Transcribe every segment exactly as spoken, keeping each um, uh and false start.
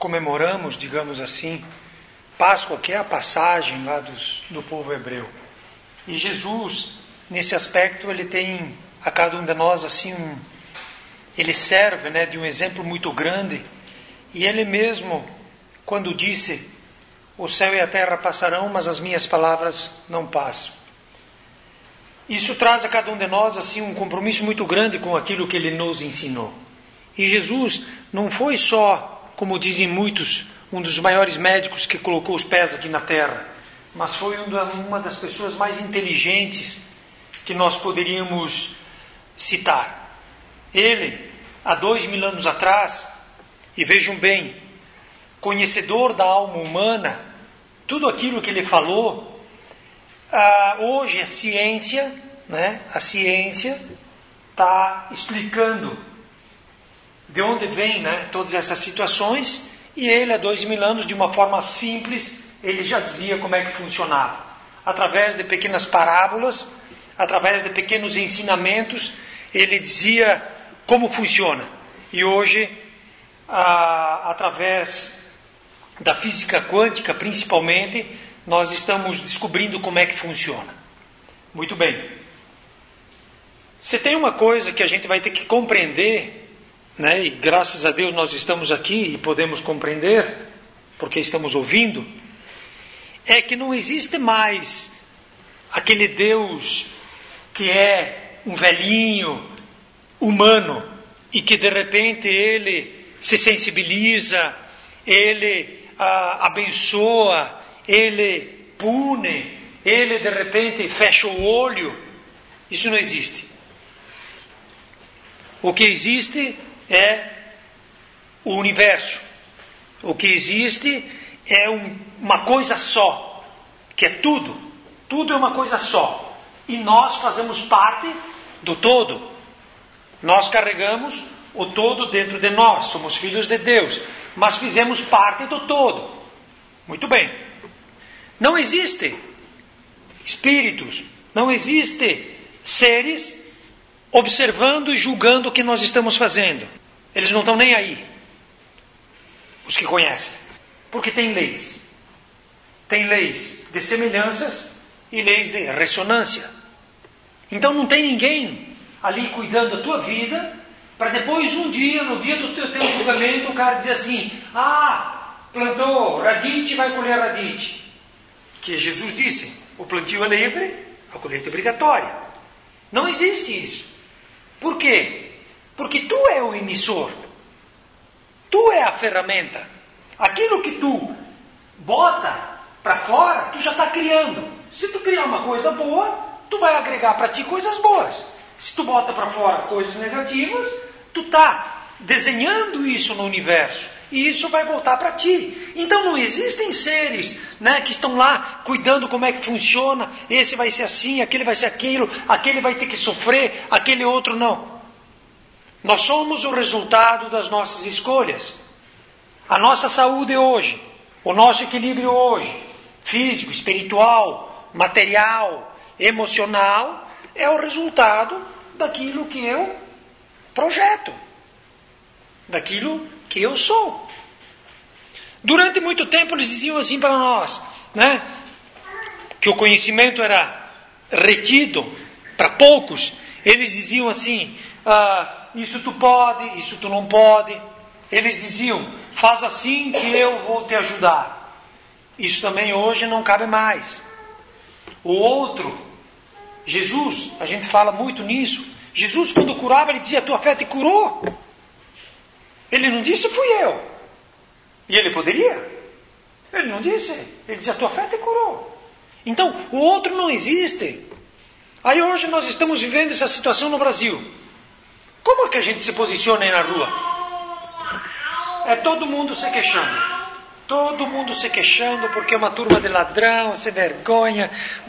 comemoramos, digamos assim, Páscoa, que é a passagem lá dos, do povo hebreu. E Jesus, nesse aspecto, ele tem a cada um de nós assim um, ele serve, né, de um exemplo muito grande. E ele mesmo, quando disse: o céu e a terra passarão, mas as minhas palavras não passam. Isso traz a cada um de nós assim um compromisso muito grande com aquilo que ele nos ensinou. E Jesus não foi só, como dizem muitos, um dos maiores médicos que colocou os pés aqui na terra, mas foi uma das pessoas mais inteligentes que nós poderíamos citar. Ele, há dois mil anos atrás, e vejam bem, conhecedor da alma humana, tudo aquilo que ele falou, ah, hoje a ciência, né, a ciência está explicando de onde vem, né, todas essas situações, e ele há dois mil anos, de uma forma simples, ele já dizia como é que funcionava. Através de pequenas parábolas, através de pequenos ensinamentos, ele dizia como funciona. E hoje, ah, através da física quântica, principalmente, nós estamos descobrindo como é que funciona. Muito bem. Se tem uma coisa que a gente vai ter que compreender, né, e graças a Deus nós estamos aqui e podemos compreender, porque estamos ouvindo, é que não existe mais aquele Deus que é um velhinho humano e que de repente ele se sensibiliza, ele ah, abençoa, ele pune, ele de repente fecha o olho. Isso não existe. O que existe é o universo. O que existe é um, uma coisa só, que é tudo. Tudo é uma coisa só. E nós fazemos parte do todo. Nós carregamos o todo dentro de nós. Somos filhos de Deus. Mas fizemos parte do todo. Muito bem. Não existe espíritos, não existe seres observando e julgando o que nós estamos fazendo. Eles não estão nem aí. Os que conhecem. Porque tem leis. Tem leis de semelhanças e leis de ressonância. Então não tem ninguém ali cuidando da tua vida, para depois um dia, no dia do teu, teu julgamento, o cara dizer assim: ah, plantou radite, vai colher radite. Que Jesus disse: o plantio é livre, a colheita é obrigatória. Não existe isso. Por quê? Porque tu é o emissor. Tu é a ferramenta. Aquilo que tu bota para fora, tu já está criando. Se tu criar uma coisa boa, tu vai agregar para ti coisas boas. Se tu bota para fora coisas negativas, tu está desenhando isso no universo. E isso vai voltar para ti. Então não existem seres, né, que estão lá cuidando como é que funciona. Esse vai ser assim, aquele vai ser aquilo, aquele vai ter que sofrer, aquele outro não. Nós somos o resultado das nossas escolhas. A nossa saúde hoje, o nosso equilíbrio hoje, físico, espiritual, material, emocional, é o resultado daquilo que eu projeto, daquilo que eu sou. Durante muito tempo eles diziam assim para nós, né, que o conhecimento era retido para poucos. Eles diziam assim: ah, isso tu pode, isso tu não pode. Eles diziam: faz assim que eu vou te ajudar. Isso também hoje não cabe mais. O outro, Jesus, a gente fala muito nisso. Jesus, quando curava, ele dizia: tua fé te curou. Ele não disse: fui eu. E ele poderia. Ele não disse. Ele dizia: tua fé te curou. Então, o outro não existe. Aí hoje nós estamos vivendo essa situação no Brasil. Como é que a gente se posiciona aí na rua? É todo mundo se queixando. Todo mundo se queixando porque é uma turma de ladrão, sem vergonha.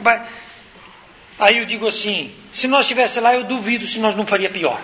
Aí eu digo assim: se nós estivesse lá, eu duvido se nós não faria pior.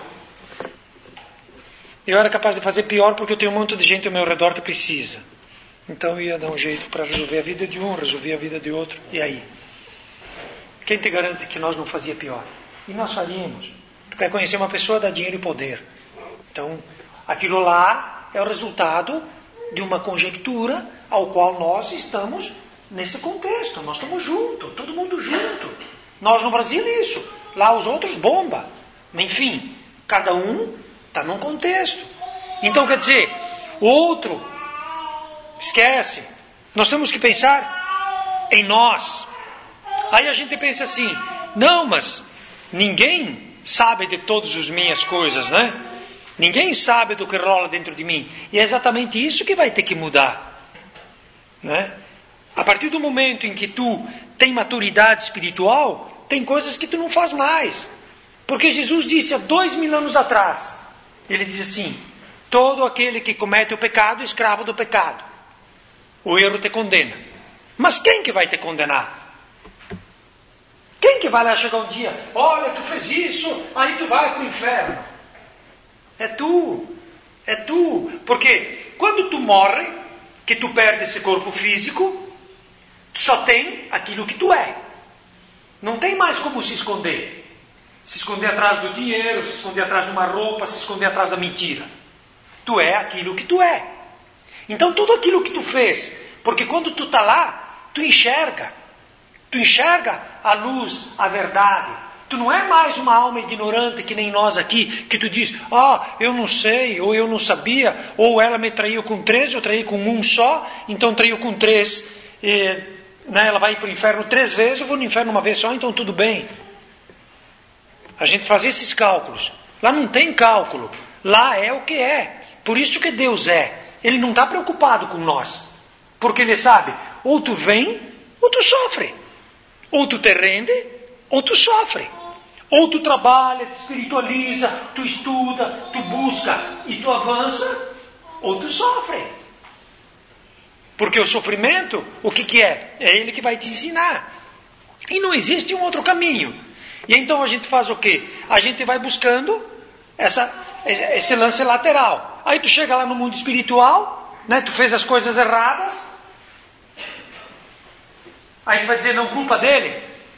Eu era capaz de fazer pior porque eu tenho um monte de gente ao meu redor que precisa. Então eu ia dar um jeito para resolver a vida de um, resolver a vida de outro. E aí? Quem te garante que nós não fazia pior? E nós faríamos. Tu quer conhecer uma pessoa, dá dinheiro e poder. Então, aquilo lá é o resultado de uma conjectura ao qual nós estamos nesse contexto. Nós estamos juntos, todo mundo junto. Nós no Brasil isso, lá os outros bomba. Enfim, cada um está num contexto. Então quer dizer, o outro, esquece. Nós temos que pensar em nós. Aí a gente pensa assim, não, mas ninguém sabe de todas as minhas coisas, né? Ninguém sabe do que rola dentro de mim. E é exatamente isso que vai ter que mudar, né? A partir do momento em que tu tem maturidade espiritual, tem coisas que tu não faz mais. Porque Jesus disse há dois mil anos atrás, ele diz assim, todo aquele que comete o pecado é escravo do pecado. O erro te condena. Mas quem que vai te condenar? Quem que vai lá chegar um dia, olha, tu fez isso, aí tu vai para o inferno? É tu, é tu. Porque quando tu morre, que tu perde esse corpo físico, tu só tem aquilo que tu é. Não tem mais como se esconder. Se esconder atrás do dinheiro, se esconder atrás de uma roupa, se esconder atrás da mentira. Tu é aquilo que tu é. Então tudo aquilo que tu fez, porque quando tu está lá, tu enxerga. Tu enxerga a luz, a verdade. Tu não é mais uma alma ignorante que nem nós aqui, que tu diz, ah, eu não sei, ou eu não sabia, ou ela me traiu com três, eu traí com um só, então traiu com três, e, né, ela vai para o inferno três vezes, eu vou no inferno uma vez só, então tudo bem. A gente faz esses cálculos. Lá não tem cálculo, lá é o que é. Por isso que Deus é. Ele não está preocupado com nós, porque Ele sabe, ou tu vem, ou tu sofre. Ou tu te rende, ou tu sofre. Ou tu trabalha, te espiritualiza, tu estuda, tu busca e tu avança, ou tu sofre. Porque o sofrimento, o que que é? É Ele que vai te ensinar. E não existe um outro caminho. E então a gente faz o quê? A gente vai buscando essa, esse lance lateral. Aí tu chega lá no mundo espiritual, né? Tu fez as coisas erradas. Aí tu vai dizer, não, culpa dele?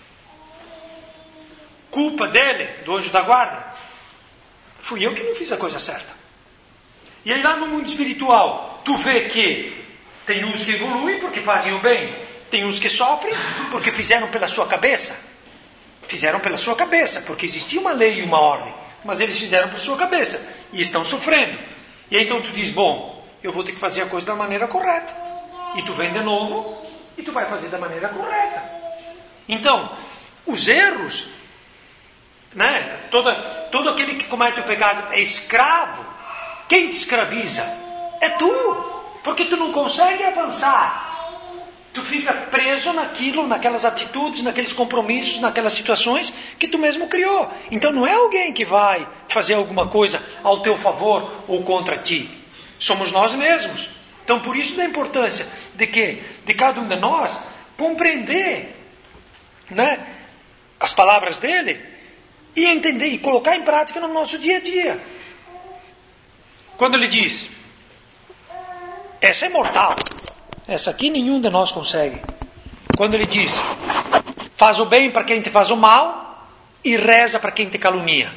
Culpa dele, do anjo da guarda? Fui eu que não fiz a coisa certa. E aí lá no mundo espiritual, tu vê que tem uns que evoluem porque fazem o bem, tem uns que sofrem porque fizeram pela sua cabeça. Fizeram pela sua cabeça, porque existia uma lei e uma ordem, mas eles fizeram por sua cabeça e estão sofrendo. E aí então tu diz, bom, eu vou ter que fazer a coisa da maneira correta. E tu vem de novo e tu vai fazer da maneira correta. Então, os erros, né? Todo, todo aquele que comete o pecado é escravo. Quem te escraviza? É tu. Porque tu não consegue avançar. Tu fica preso naquilo, naquelas atitudes, naqueles compromissos, naquelas situações que tu mesmo criou. Então não é alguém que vai fazer alguma coisa ao teu favor ou contra ti. Somos nós mesmos. Então por isso da importância de que de cada um de nós compreender, né, as palavras dele e entender e colocar em prática no nosso dia a dia. Quando ele diz, essa é mortal. Essa aqui nenhum de nós consegue. Quando ele diz, faz o bem para quem te faz o mal e reza para quem te calunia.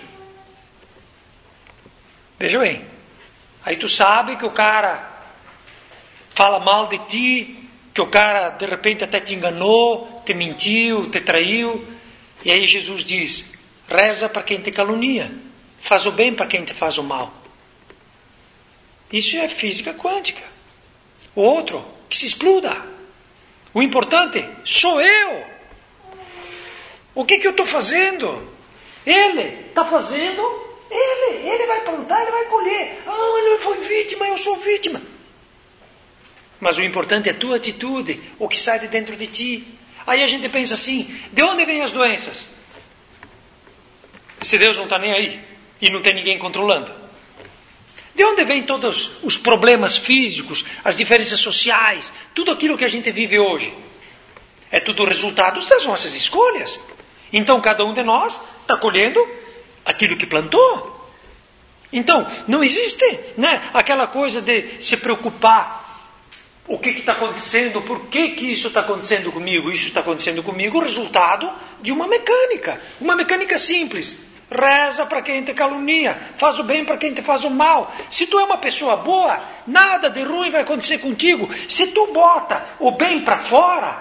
Veja bem. Aí tu sabe que o cara fala mal de ti, que o cara de repente até te enganou, te mentiu, te traiu. E aí Jesus diz, reza para quem te calunia. Faz o bem para quem te faz o mal. Isso é física quântica. O outro, que se exploda. O importante sou eu. O que, que eu estou fazendo? Ele está fazendo, ele. Ele vai plantar, ele vai colher. Ah, ele foi vítima, eu sou vítima. Mas o importante é a tua atitude, o que sai de dentro de ti. Aí a gente pensa assim, de onde vêm as doenças? Se Deus não está nem aí e não tem ninguém controlando. De onde vêm todos os problemas físicos, as diferenças sociais, tudo aquilo que a gente vive hoje? É tudo resultado das nossas escolhas. Então cada um de nós está colhendo aquilo que plantou. Então não existe, né, aquela coisa de se preocupar. O que está acontecendo? Por que, que isso está acontecendo comigo? Isso está acontecendo comigo, o resultado de uma mecânica. Uma mecânica simples. Reza para quem te calunia, faz o bem para quem te faz o mal. Se tu é uma pessoa boa, nada de ruim vai acontecer contigo. Se tu bota o bem para fora,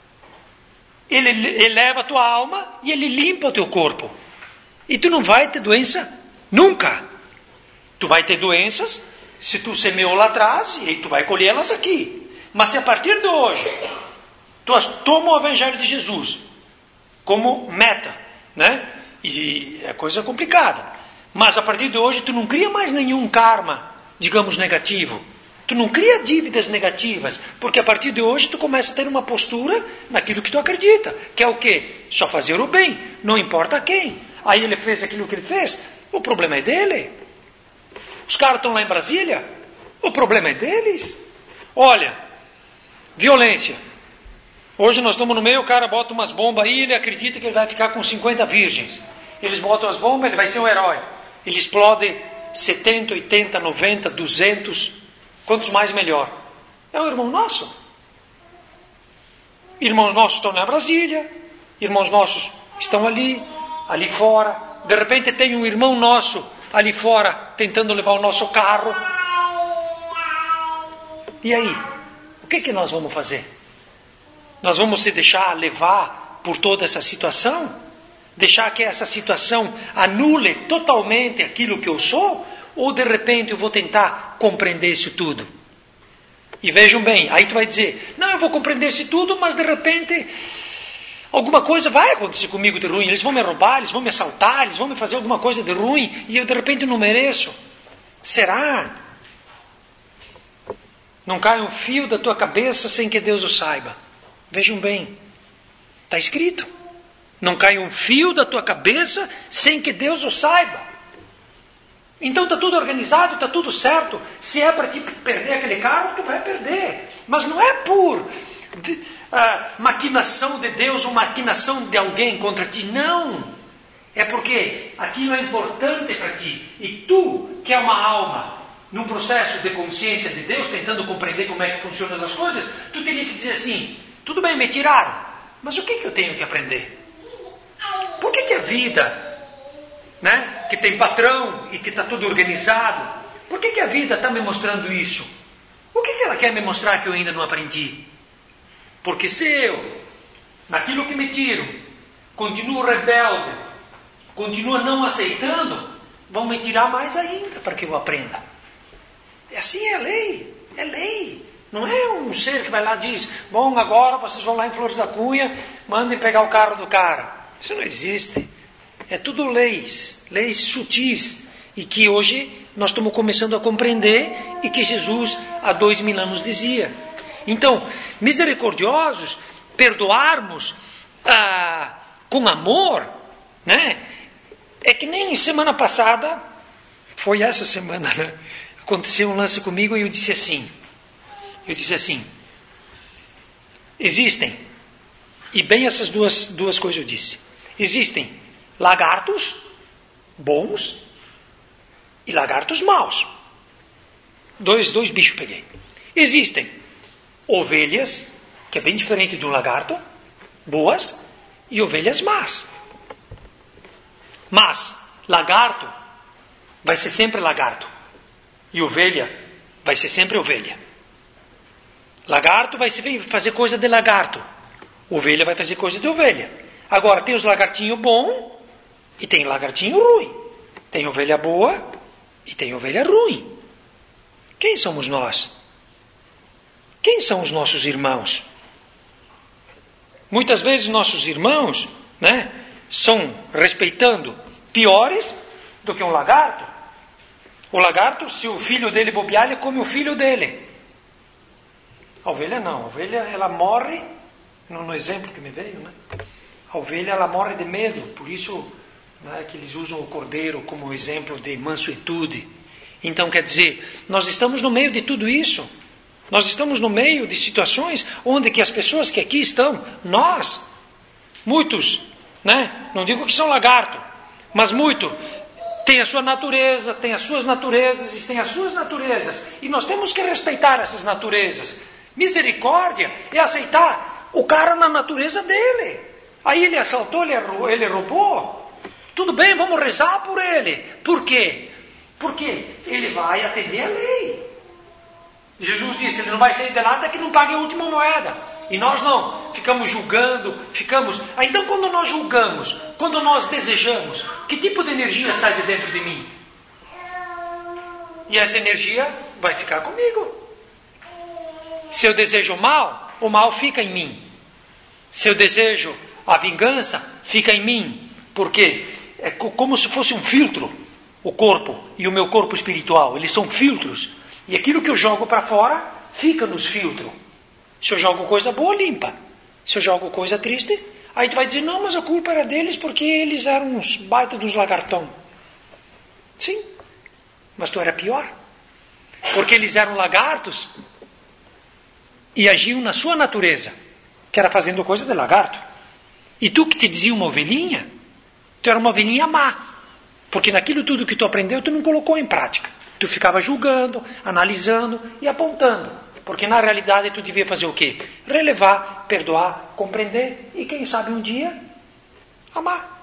ele eleva a tua alma e ele limpa o teu corpo. E tu não vai ter doença nunca. Tu vai ter doenças se tu semeou lá atrás e tu vai colhê-las aqui. Mas se a partir de hoje tu toma o Evangelho de Jesus como meta, né? E é coisa complicada. Mas a partir de hoje tu não cria mais nenhum karma, digamos, negativo. Tu não cria dívidas negativas, porque a partir de hoje tu começa a ter uma postura naquilo que tu acredita, que é o quê? Só fazer o bem, não importa quem. Aí ele fez aquilo que ele fez, o problema é dele. Os caras estão lá em Brasília, o problema é deles. Olha, violência. Hoje nós estamos no meio, o cara bota umas bombas aí, ele acredita que ele vai ficar com cinquenta virgens. Eles botam as bombas, ele vai ser um herói. Ele explode setenta, oitenta, noventa, duzentos, quantos mais melhor. É um irmão nosso. Irmãos nossos estão na Brasília, irmãos nossos estão ali, ali fora. De repente tem um irmão nosso ali fora tentando levar o nosso carro. E aí? O que, que nós vamos fazer? Nós vamos se deixar levar por toda essa situação? Deixar que essa situação anule totalmente aquilo que eu sou? Ou de repente eu vou tentar compreender isso tudo? E vejam bem, aí tu vai dizer, não, eu vou compreender isso tudo, mas de repente alguma coisa vai acontecer comigo de ruim. Eles vão me roubar, eles vão me assaltar, eles vão me fazer alguma coisa de ruim e eu de repente não mereço. Será? Não cai um fio da tua cabeça sem que Deus o saiba. Vejam bem, está escrito. Não cai um fio da tua cabeça sem que Deus o saiba. Então está tudo organizado, está tudo certo. Se é para te perder aquele carro, tu vai perder. Mas não é por de, uh, maquinação de Deus ou maquinação de alguém contra ti. Não. É porque aquilo é importante para ti. E tu, que é uma alma, num processo de consciência de Deus, tentando compreender como é que funcionam as coisas, tu teria que dizer assim, tudo bem, me tiraram, mas o que, que eu tenho que aprender? Por que, que a vida, né, que tem patrão e que está tudo organizado, por que, que a vida está me mostrando isso? O que, que ela quer me mostrar que eu ainda não aprendi? Porque se eu, naquilo que me tiro, continuo rebelde, continuo não aceitando, vão me tirar mais ainda para que eu aprenda. É assim, é lei, é lei. Não é um ser que vai lá e diz, bom, agora vocês vão lá em Flores da Cunha, mandem pegar o carro do cara. Isso não existe. É tudo leis, leis sutis, e que hoje nós estamos começando a compreender e que Jesus há dois mil anos dizia. Então, misericordiosos, perdoarmos ah, com amor, né? É que nem semana passada, foi essa semana, né? Aconteceu um lance comigo e eu disse assim, eu disse assim, existem, e bem essas duas, duas coisas eu disse, existem lagartos bons e lagartos maus. Dois, dois bichos peguei. Existem ovelhas, que é bem diferente de um lagarto, boas, e ovelhas más. Mas lagarto vai ser sempre lagarto. E ovelha vai ser sempre ovelha. Lagarto vai fazer coisa de lagarto. Ovelha vai fazer coisa de ovelha. Agora, tem os lagartinhos bons e tem lagartinho ruim. Tem ovelha boa e tem ovelha ruim. Quem somos nós? Quem são os nossos irmãos? Muitas vezes nossos irmãos, né, são, respeitando, piores do que um lagarto. O lagarto, se o filho dele bobear, ele come o filho dele. A ovelha não. A ovelha, ela morre, no, no exemplo que me veio, né? A ovelha, ela morre de medo. Por isso, né, que eles usam o cordeiro como exemplo de mansuetude. Então, quer dizer, nós estamos no meio de tudo isso. Nós estamos no meio de situações onde que as pessoas que aqui estão, nós, muitos, né? Não digo que são lagarto, mas muito, tem a sua natureza, tem as suas naturezas e tem as suas naturezas. E nós temos que respeitar essas naturezas. Misericórdia é aceitar o cara na natureza dele. Aí ele assaltou, ele roubou. Tudo bem, vamos rezar por ele. Por quê? Porque ele vai atender a lei. Jesus disse, ele não vai sair de lá até que não pague a última moeda. E nós não, ficamos julgando, ficamos... Ah, então quando nós julgamos, quando nós desejamos, que tipo de energia sai de dentro de mim? E essa energia vai ficar comigo. Se eu desejo o mal, o mal fica em mim. Se eu desejo a vingança, fica em mim. Por quê? É como se fosse um filtro, o corpo e o meu corpo espiritual. Eles são filtros. E aquilo que eu jogo para fora, fica nos filtros. Se eu jogo coisa boa, limpa. Se eu jogo coisa triste, aí tu vai dizer, não, mas a culpa era deles porque eles eram uns baita dos lagartão. Sim, mas tu era pior. Porque eles eram lagartos e agiam na sua natureza, que era fazendo coisa de lagarto. E tu que te dizia uma ovelhinha, tu era uma ovelhinha má. Porque naquilo tudo que tu aprendeu, tu não colocou em prática. Tu ficava julgando, analisando e apontando. Porque na realidade tu devia fazer o quê? Relevar, perdoar, compreender e quem sabe um dia amar.